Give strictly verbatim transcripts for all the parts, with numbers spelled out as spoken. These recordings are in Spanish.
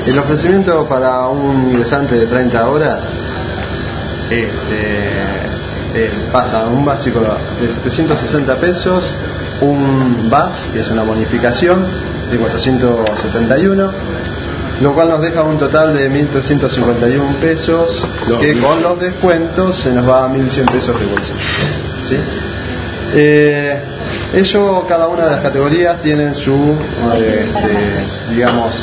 El ofrecimiento para un ingresante de treinta horas este, eh, pasa a un básico de setecientos sesenta pesos, un B A S, que es una bonificación, de cuatrocientos setenta y uno, lo cual nos deja un total de mil trescientos cincuenta y uno pesos, que con los descuentos se nos va a mil cien pesos de bolsillo, ¿sí? Eh, ello, cada una de las categorías tienen su, eh, este, digamos,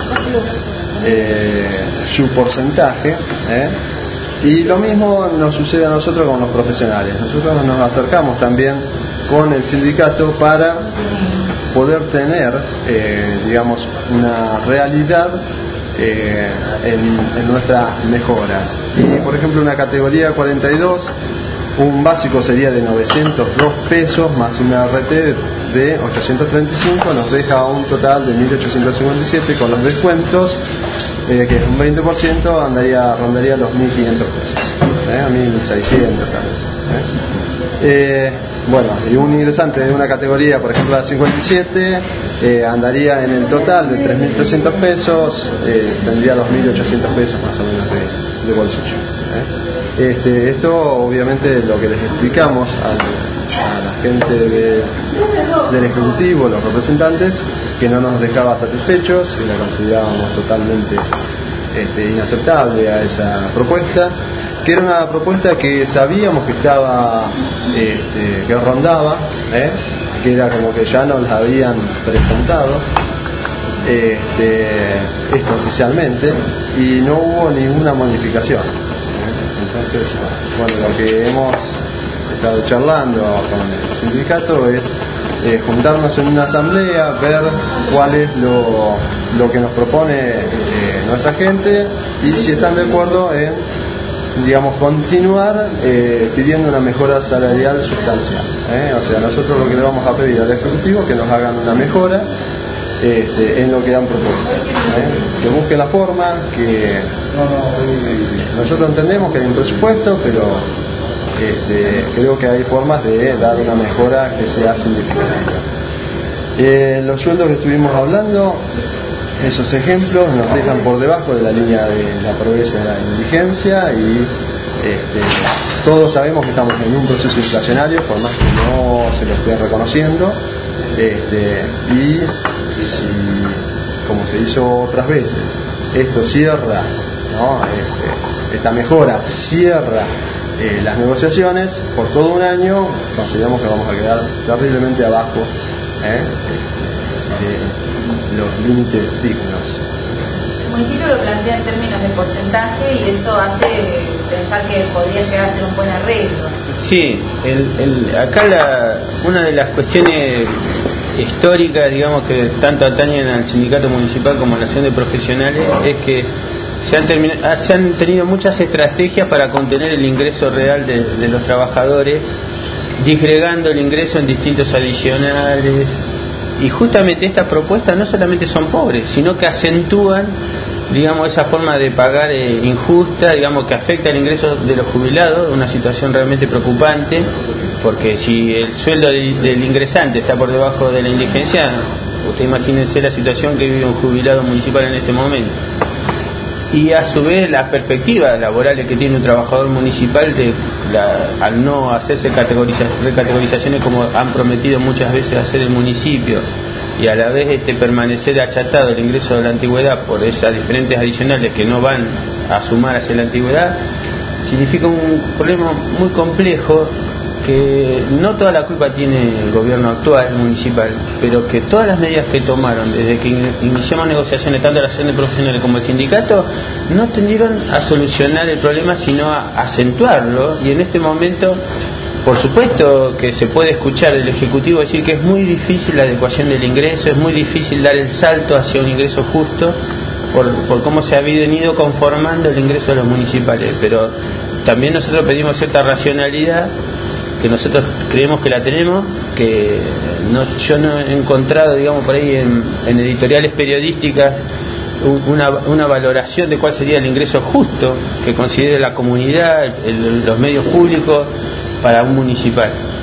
eh, su porcentaje, ¿eh? Y lo mismo nos sucede a nosotros con los profesionales. Nosotros nos acercamos también con el sindicato para poder tener, eh, digamos, una realidad eh, en, en nuestras mejoras. Y por ejemplo, una categoría cuarenta y dos, un básico sería de novecientos dos pesos más una R T de ochocientos treinta y cinco, nos deja un total de mil ochocientos cincuenta y siete. Con los descuentos, eh, que es un veinte por ciento, andaría, rondaría los mil quinientos pesos, ¿eh? A mil seiscientos tal vez, ¿eh? Eh, bueno, y un ingresante de una categoría, por ejemplo la cincuenta y siete, eh, andaría en el total de tres mil trescientos pesos, eh, tendría dos mil ochocientos pesos más o menos de, de bolsillo, ¿eh? Este, esto obviamente lo que les explicamos a, a la gente de, del ejecutivo, los representantes, que no nos dejaba satisfechos y la considerábamos totalmente este, inaceptable a esa propuesta, que era una propuesta que sabíamos que estaba, este, que rondaba, ¿eh? que era como que ya nos la habían presentado este, esto oficialmente, y no hubo ninguna modificación. Entonces, bueno, lo que hemos estado charlando con el sindicato es eh, juntarnos en una asamblea, ver cuál es lo, lo que nos propone eh, nuestra gente, y si están de acuerdo en, digamos, continuar eh, pidiendo una mejora salarial sustancial, ¿eh? O sea, nosotros lo que le vamos a pedir al Ejecutivo es que nos hagan una mejora Este, en lo que han propuesto, ¿eh? que busquen la forma, que nosotros entendemos que hay un presupuesto, pero este, creo que hay formas de dar una mejora que sea significativa. Eh, los sueldos que estuvimos hablando, esos ejemplos nos dejan por debajo de la línea de la pobreza y la indigencia, y este, todos sabemos que estamos en un proceso inflacionario, por más que no se lo esté reconociendo, este, y si, como se hizo otras veces, esto cierra, ¿no? este, esta mejora cierra eh, las negociaciones por todo un año, consideramos que vamos a quedar terriblemente abajo ¿eh? de los límites dignos. El municipio lo plantea en términos de porcentaje, y eso hace pensar que podría llegar a ser un buen arreglo. Sí, el, el, acá la, una de las cuestiones históricas, digamos, que tanto atañen al sindicato municipal como a la acción de profesionales, es que se han, terminado, se han tenido muchas estrategias para contener el ingreso real de, de los trabajadores, disgregando el ingreso en distintos adicionales, y justamente estas propuestas no solamente son pobres, sino que acentúan, digamos, esa forma de pagar eh, injusta, digamos, que afecta el ingreso de los jubilados, una situación realmente preocupante, porque si el sueldo del, del ingresante está por debajo de la indigencia, usted imagínense la situación que vive un jubilado municipal en este momento. Y a su vez las perspectivas laborales que tiene un trabajador municipal de, la, al no hacerse categoriza, recategorizaciones como han prometido muchas veces hacer el municipio, y a la vez este permanecer achatado el ingreso de la antigüedad por esas diferentes adicionales que no van a sumar hacia la antigüedad, significa un problema muy complejo, que no toda la culpa tiene el gobierno actual municipal, pero que todas las medidas que tomaron desde que iniciamos negociaciones, tanto la asociación de profesionales como el sindicato, no tendieron a solucionar el problema, sino a acentuarlo. Y en este momento, por supuesto que se puede escuchar del Ejecutivo decir que es muy difícil la adecuación del ingreso, es muy difícil dar el salto hacia un ingreso justo por, por cómo se ha venido conformando el ingreso de los municipales, pero también nosotros pedimos cierta racionalidad, que nosotros creemos que la tenemos, que no, yo no he encontrado, digamos, por ahí en, en editoriales periodísticas una, una valoración de cuál sería el ingreso justo que considere la comunidad, el, los medios públicos para un municipal.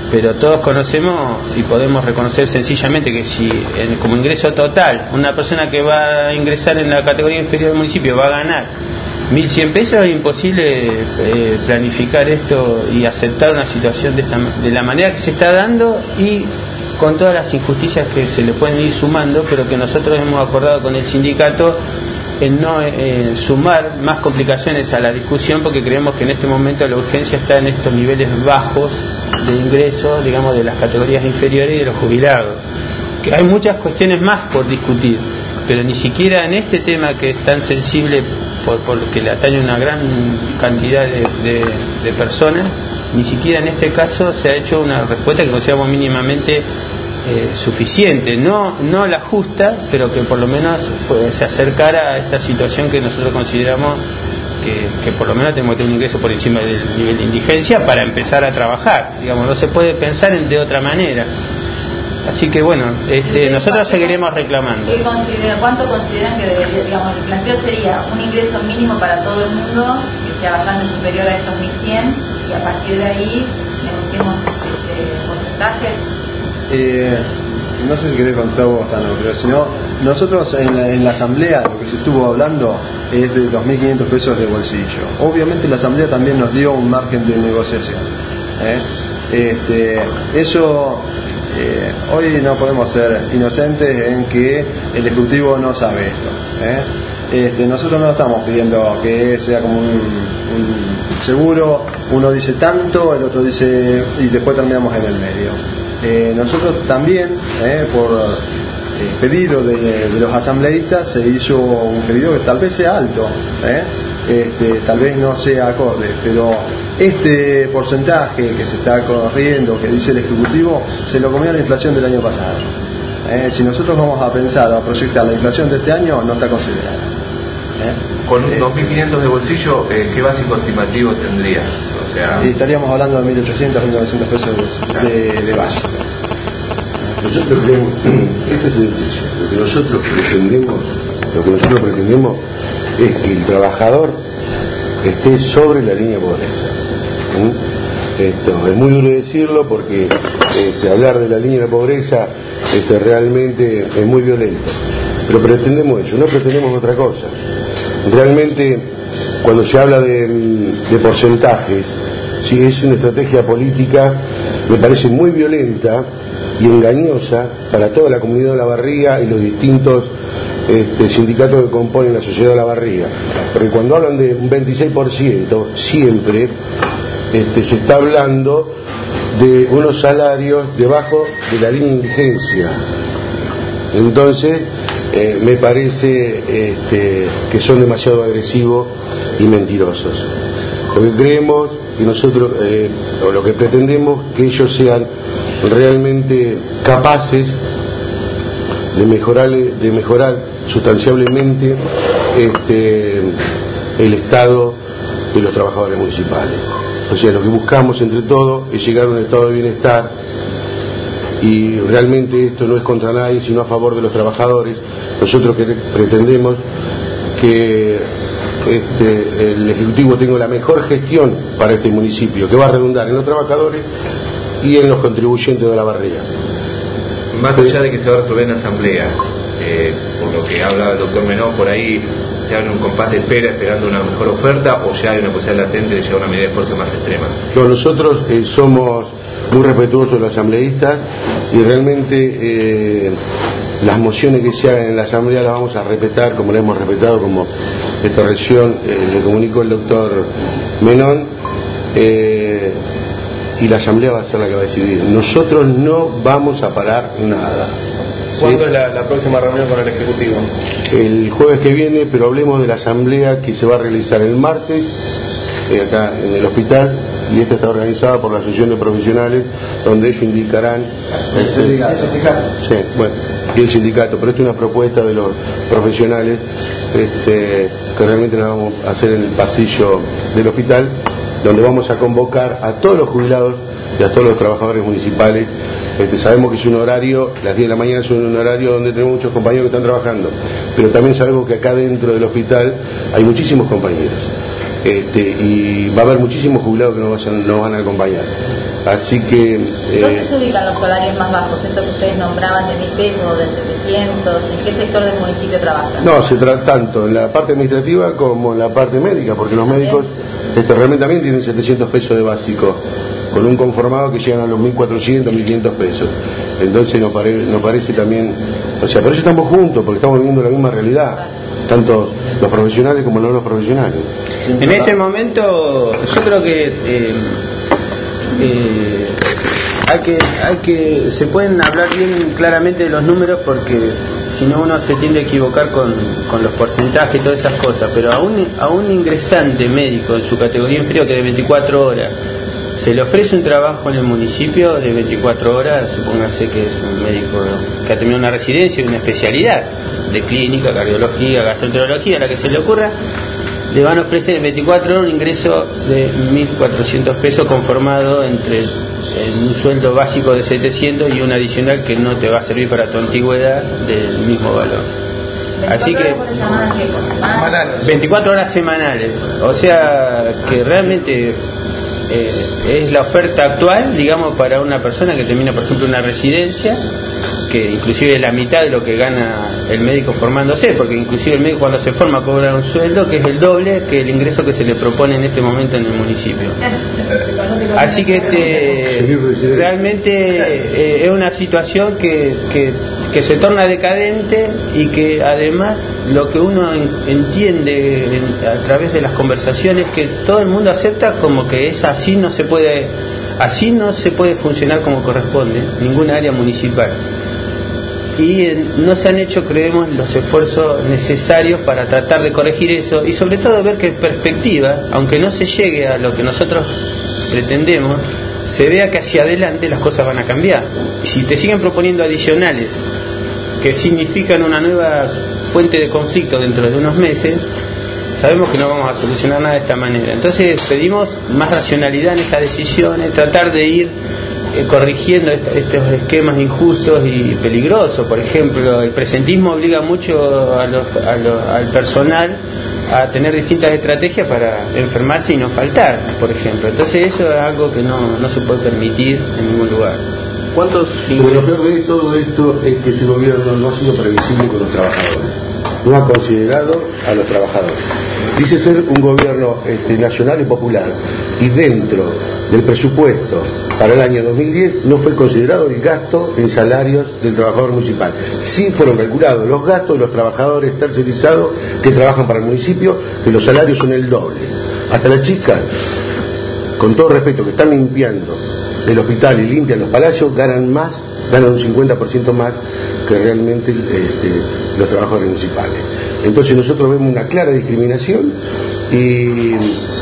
pero todos conocemos y podemos reconocer sencillamente que si en, como ingreso total una persona que va a ingresar en la categoría inferior del municipio va a ganar mil cien pesos, es imposible eh, planificar esto y aceptar una situación de, esta, de la manera que se está dando y con todas las injusticias que se le pueden ir sumando, pero que nosotros hemos acordado con el sindicato en no eh, sumar más complicaciones a la discusión, porque creemos que en este momento la urgencia está en estos niveles bajos de ingresos, digamos, de las categorías inferiores y de los jubilados. Que hay muchas cuestiones más por discutir, pero ni siquiera en este tema que es tan sensible por, por que le atañe una gran cantidad de, de, de personas, ni siquiera en este caso se ha hecho una respuesta que consideramos mínimamente Eh, suficiente, no no la justa, pero que por lo menos fue, se acercara a esta situación que nosotros consideramos que, que por lo menos tenemos que tener un ingreso por encima del nivel de indigencia para empezar a trabajar, digamos, no se puede pensar en, de otra manera. Así que bueno, este, nosotros seguiremos reclamando. ¿Qué considera, ¿Cuánto consideran que debería, digamos, el planteo sería un ingreso mínimo para todo el mundo, que sea bastante superior a estos mil cien, y a partir de ahí negociemos este, porcentajes? Eh, no sé si querés contar vos, Tano, pero si no, nosotros en la, en la asamblea lo que se estuvo hablando es de dos mil quinientos pesos de bolsillo. Obviamente la asamblea también nos dio un margen de negociación, ¿eh? Este, eso eh, hoy no podemos ser inocentes en que el ejecutivo no sabe esto, ¿eh? Este, nosotros no estamos pidiendo que sea como un, un seguro, uno dice tanto, el otro dice, y después terminamos en el medio. Eh, nosotros también, eh, por eh, pedido de, de los asambleístas, se hizo un pedido que tal vez sea alto, eh, este, tal vez no sea acorde, pero este porcentaje que se está corriendo, que dice el Ejecutivo, se lo comió la inflación del año pasado. Eh, si nosotros vamos a pensar, a proyectar la inflación de este año, no está considerada. ¿Eh? Con un eh, dos mil quinientos de bolsillo, eh, ¿qué básico estimativo tendrías? O sea... Y estaríamos hablando de mil ochocientos, mil novecientos pesos de, de base. Nosotros creemos, esto es sencillo, lo que nosotros pretendemos, lo que nosotros pretendemos es que el trabajador esté sobre la línea de pobreza. ¿Mm? Esto es muy duro decirlo porque este, hablar de la línea de pobreza este, realmente es muy violento, pero pretendemos eso, no pretendemos otra cosa. Realmente cuando se habla de, de porcentajes, sí, es una estrategia política, me parece muy violenta y engañosa para toda la comunidad de Olavarría y los distintos este, sindicatos que componen la sociedad de Olavarría, porque cuando hablan de un veintiséis por ciento siempre este, se está hablando de unos salarios debajo de la línea de indigencia. Entonces eh, me parece este, que son demasiado agresivos y mentirosos. Lo que creemos que nosotros eh, o lo que pretendemos que ellos sean realmente capaces de mejorar de mejorar sustancialmente este, el estado de los trabajadores municipales. O sea, lo que buscamos entre todos es llegar a un estado de bienestar, y realmente esto no es contra nadie sino a favor de los trabajadores. Nosotros que pretendemos que este, el Ejecutivo tenga la mejor gestión para este municipio, que va a redundar en los trabajadores y en los contribuyentes de Olavarría. Más allá de que se va a resolver en la asamblea, eh, por lo que habla el doctor Menón, por ahí se abre un compás de espera esperando una mejor oferta, o ya hay una posibilidad latente de llegar a una medida de fuerza más extrema. No, nosotros eh, somos muy respetuosos de los asambleístas y realmente eh, las mociones que se hagan en la asamblea las vamos a respetar como las hemos respetado, como esta región eh, le comunicó el doctor Menón, eh, y la asamblea va a ser la que va a decidir. Nosotros no vamos a parar nada. ¿Cuándo ¿Sí? es la, la próxima reunión con el Ejecutivo? El jueves que viene, pero hablemos de la asamblea que se va a realizar el martes eh, acá en el hospital, y esta está organizada por la Asociación de Profesionales, donde ellos indicarán el este, sindicato. Sí, bueno, y el sindicato, pero esto es una propuesta de los profesionales este, que realmente la vamos a hacer en el pasillo del hospital, donde vamos a convocar a todos los jubilados y a todos los trabajadores municipales. Este, sabemos que es un horario, las diez de la mañana es un horario donde tenemos muchos compañeros que están trabajando, pero también sabemos que acá dentro del hospital hay muchísimos compañeros, este, y va a haber muchísimos jubilados que nos, vayan, nos van a acompañar. Así que... Eh, ¿Dónde se ubican los salarios más bajos? Esto que ustedes nombraban de mil pesos o de setecientos, ¿en qué sector del municipio trabajan? No, se trata tanto en la parte administrativa como en la parte médica, porque los médicos este, realmente también tienen setecientos pesos de básico, con un conformado que llegan a los mil cuatrocientos, mil quinientos pesos. Entonces nos, pare, nos parece también, o sea, por eso estamos juntos, porque estamos viviendo la misma realidad, tanto los profesionales como no los profesionales. En este momento yo creo que eh, eh, hay que hay que se pueden hablar bien claramente de los números, porque si no uno se tiende a equivocar con, con los porcentajes y todas esas cosas, pero a un, a un ingresante médico en su categoría inferior, que de veinticuatro horas se le ofrece un trabajo en el municipio de veinticuatro horas, supóngase que es un médico que ha terminado una residencia y una especialidad de clínica, cardiología, gastroenterología, la que se le ocurra, le van a ofrecer en veinticuatro horas un ingreso de mil cuatrocientos pesos conformado entre en un sueldo básico de setecientos y un adicional que no te va a servir para tu antigüedad del mismo valor. Así que veinticuatro horas semanales, o sea que realmente eh, es la oferta actual, digamos, para una persona que termina, por ejemplo, una residencia, que inclusive es la mitad de lo que gana el médico formándose, porque inclusive el médico cuando se forma cobra un sueldo que es el doble que el ingreso que se le propone en este momento en el municipio. Así que este realmente eh, es una situación que, que, que se torna decadente, y que además lo que uno en, entiende en, a través de las conversaciones, que todo el mundo acepta como que es así, no se puede así no se puede funcionar como corresponde ninguna área municipal. Y eh, no se han hecho, creemos, los esfuerzos necesarios para tratar de corregir eso, y sobre todo ver que en perspectiva, aunque no se llegue a lo que nosotros pretendemos, se vea que hacia adelante las cosas van a cambiar. Y si te siguen proponiendo adicionales que significan una nueva fuente de conflicto dentro de unos meses, sabemos que no vamos a solucionar nada de esta manera. Entonces pedimos más racionalidad en estas decisiones, tratar de ir eh, corrigiendo est estos esquemas injustos y peligrosos. Por ejemplo, el presentismo obliga mucho a los, a lo, al personal a tener distintas estrategias para enfermarse y no faltar, por ejemplo. Entonces eso es algo que no, no se puede permitir en ningún lugar. ¿Cuántos ingresos? Lo peor de todo esto es que este gobierno no ha sido previsible con los trabajadores, no ha considerado a los trabajadores. Dice ser un gobierno este, nacional y popular, y dentro del presupuesto para el año dos mil diez no fue considerado el gasto en salarios del trabajador municipal. Sí fueron calculados los gastos de los trabajadores tercerizados que trabajan para el municipio, que los salarios son el doble. Hasta las chicas, con todo respeto, que están limpiando el hospital y limpian los palacios, ganan más, ganan un cincuenta por ciento más que realmente este, los trabajadores municipales. Entonces nosotros vemos una clara discriminación, y,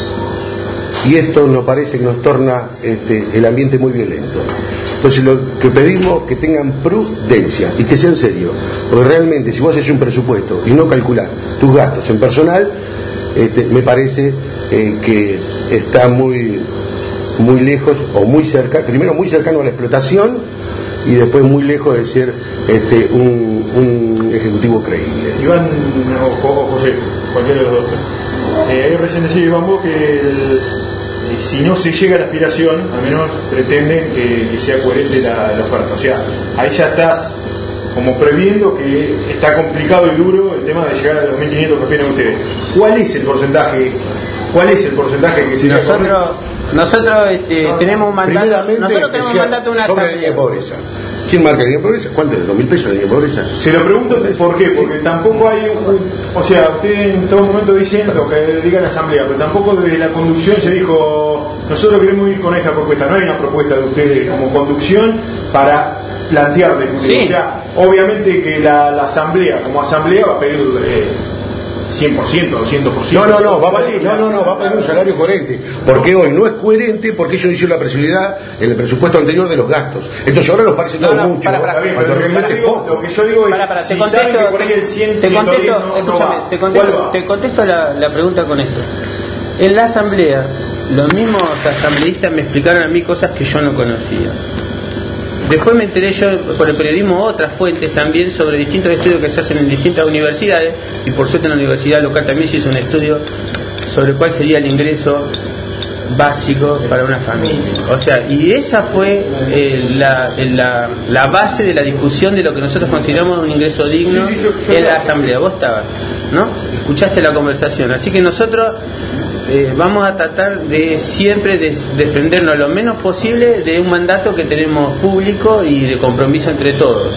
y esto nos parece que nos torna este, el ambiente muy violento. Entonces lo que pedimos es que tengan prudencia y que sean serios, porque realmente si vos haces un presupuesto y no calculás tus gastos en personal, este, me parece eh, que está muy muy lejos o muy cerca, primero muy cercano a la explotación, y después muy lejos de ser este, un, un ejecutivo creíble. Iván o, o José, cualquiera de los dos. Eh, recién decía Iván vos que el, eh, si no se llega a la aspiración, al menos pretenden que, que sea coherente la, la oferta. O sea, ahí ya estás como previendo que está complicado y duro el tema de llegar a los mil quinientos que opinan ustedes. ¿Cuál es el porcentaje? ¿Cuál es el porcentaje que se nosotros nosotros este, no, tenemos un mandato nosotros tenemos un mandato de una sobre la línea de pobreza? ¿Quién marca la línea de pobreza? ¿Cuánto es? ¿Dos mil pesos la línea de pobreza? Se lo pregunto por qué, porque tampoco hay un, o sea, usted en todo momento dicen lo que diga la asamblea, pero tampoco desde la conducción se dijo nosotros queremos ir con esta propuesta. No hay una propuesta de ustedes como conducción para plantearle, sí. O sea, obviamente que la, la asamblea como asamblea va a pedir eh, cien por ciento, doscientos por ciento. No, no, no, va a pedir, no, no, no, va a pedir un salario coherente, porque hoy no es coherente, porque ellos hicieron la previsibilidad en el presupuesto anterior de los gastos. Entonces ahora nos parece todo no, no, mucho. Para, para, bien, pero lo, que yo digo, lo que yo digo es, para, para, te si contesto, saben que por ahí el cien, te contesto, no, escúchame, no va, te contesto, te contesto la, la pregunta con esto. En la asamblea, los mismos asambleístas me explicaron a mí cosas que yo no conocía. Después me enteré yo por el periodismo otras fuentes también sobre distintos estudios que se hacen en distintas universidades, y por suerte en la universidad local también se hizo un estudio sobre cuál sería el ingreso básico para una familia. O sea, y esa fue eh, la, la, la base de la discusión de lo que nosotros consideramos un ingreso digno en la asamblea. Vos estabas, ¿no? Escuchaste la conversación. Así que nosotros eh, vamos a tratar de siempre de defendernos lo menos posible de un mandato que tenemos público y de compromiso entre todos.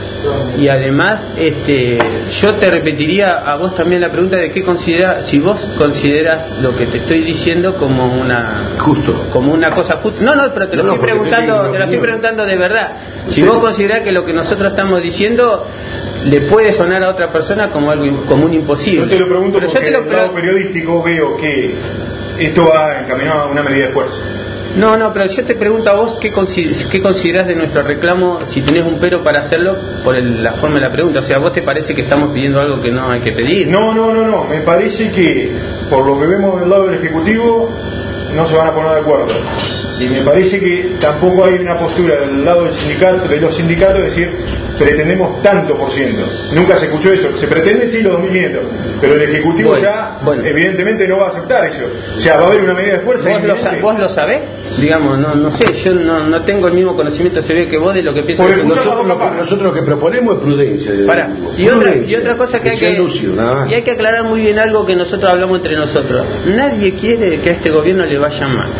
Y además, este, yo te repetiría a vos también la pregunta de qué considera, si vos consideras lo que te estoy diciendo como una justo, como una cosa justa. No, no, pero te lo no, estoy no, preguntando, te, te lo estoy preguntando de verdad. Si sí. Vos considerás que lo que nosotros estamos diciendo le puede sonar a otra persona como algo como un imposible. Yo te lo pregunto pero porque yo te lo en el lado periodístico veo que esto va encaminado a una medida de fuerza. No, no, pero yo te pregunto a vos qué, consider- qué considerás de nuestro reclamo, si tenés un pero para hacerlo, por el, la forma de la pregunta. O sea, ¿a vos te parece que estamos pidiendo algo que no hay que pedir? No, no, no, no. Me parece que, por lo que vemos del lado del Ejecutivo, no se van a poner de acuerdo. Y me parece que tampoco hay una postura del lado del sindicato, de los sindicatos, de decir, pretendemos tanto por ciento. Nunca se escuchó eso. Se pretende sí los dos mil quinientos, pero el Ejecutivo bueno, ya bueno. evidentemente no va a aceptar eso. O sea, va a haber una medida de fuerza. ¿Vos, lo, sa- ¿Vos lo sabés? Digamos, no, no sé, yo no, no tengo el mismo conocimiento se ve que vos de lo que piensas. Que nosotros, lo que, nosotros lo que proponemos es prudencia. Para. Y, prudencia, otra, y otra cosa que hay que, lucio, y hay que aclarar muy bien algo que nosotros hablamos entre nosotros. Nadie quiere que a este gobierno le vaya mal.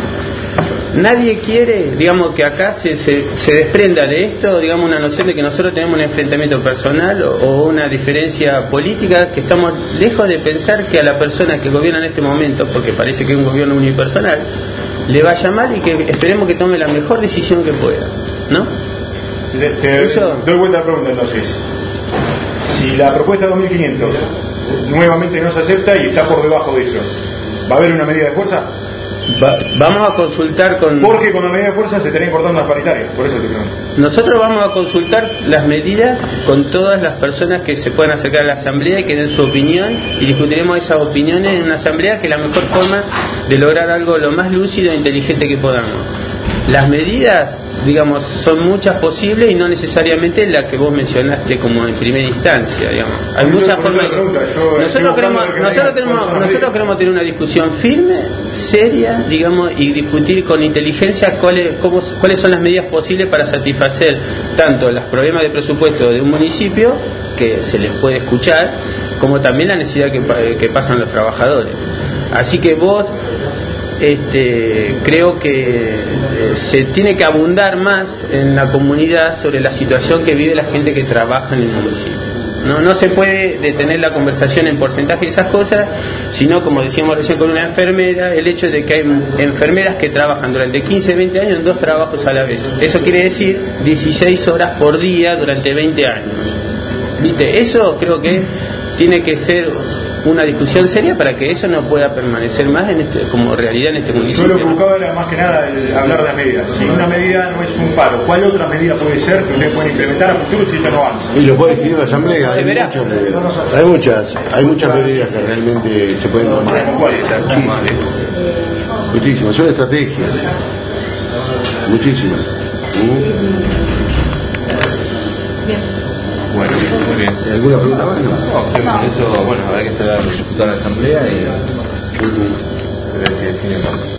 Nadie quiere, digamos, que acá se, se, se desprenda de esto, digamos, una noción de que nosotros tenemos un enfrentamiento personal o, o una diferencia política, que estamos lejos de pensar que a la persona que gobierna en este momento, porque parece que es un gobierno unipersonal, le vaya mal y que esperemos que tome la mejor decisión que pueda, ¿no? Te, te Eso... doy vuelta a la pregunta entonces. Si la propuesta de dos mil quinientos nuevamente no se acepta y está por debajo de eso, ¿va a haber una medida de fuerza? Va, vamos a consultar con... Porque con la medida de fuerza se estarían cortando las paritarias, por eso te pregunto. Nosotros vamos a consultar las medidas con todas las personas que se puedan acercar a la asamblea y que den su opinión, y discutiremos esas opiniones en una asamblea, que es la mejor forma de lograr algo lo más lúcido e inteligente que podamos. Las medidas, digamos, son muchas posibles y no necesariamente la que vos mencionaste como en primera instancia, digamos. Hay por muchas formas. Nosotros queremos, nosotros tenemos, nosotros queremos tener una discusión firme, seria, digamos, y discutir con inteligencia cuáles, cómo, cuáles son las medidas posibles para satisfacer tanto los problemas de presupuesto de un municipio, que se les puede escuchar, como también la necesidad que, que pasan los trabajadores. Así que vos Este, creo que eh, se tiene que abundar más en la comunidad sobre la situación que vive la gente que trabaja en el municipio. No, no se puede detener la conversación en porcentaje de esas cosas, sino, como decíamos recién con una enfermera, el hecho de que hay enfermeras que trabajan durante quince, veinte años en dos trabajos a la vez. Eso quiere decir dieciséis horas por día durante veinte años. ¿Viste? Eso creo que tiene que ser una discusión seria para que eso no pueda permanecer más en este, como realidad en este municipio. Yo lo que buscaba era más que nada el hablar de las medidas. Si una medida no es un paro, ¿cuál otra medida puede ser que ustedes pueden implementar a futuro si esto no avanza? Y lo puede decir en la asamblea. Hay muchas, hay muchas, hay muchas medidas que realmente se pueden tomar. Muchísimas. Muchísimas, son estrategias. Muchísimas. ¿Mm? Bueno, muy bien. ¿Alguna pregunta más? No, no, eso, bueno, habrá que esperar el resultado de la asamblea y uh-huh. se ve que define más.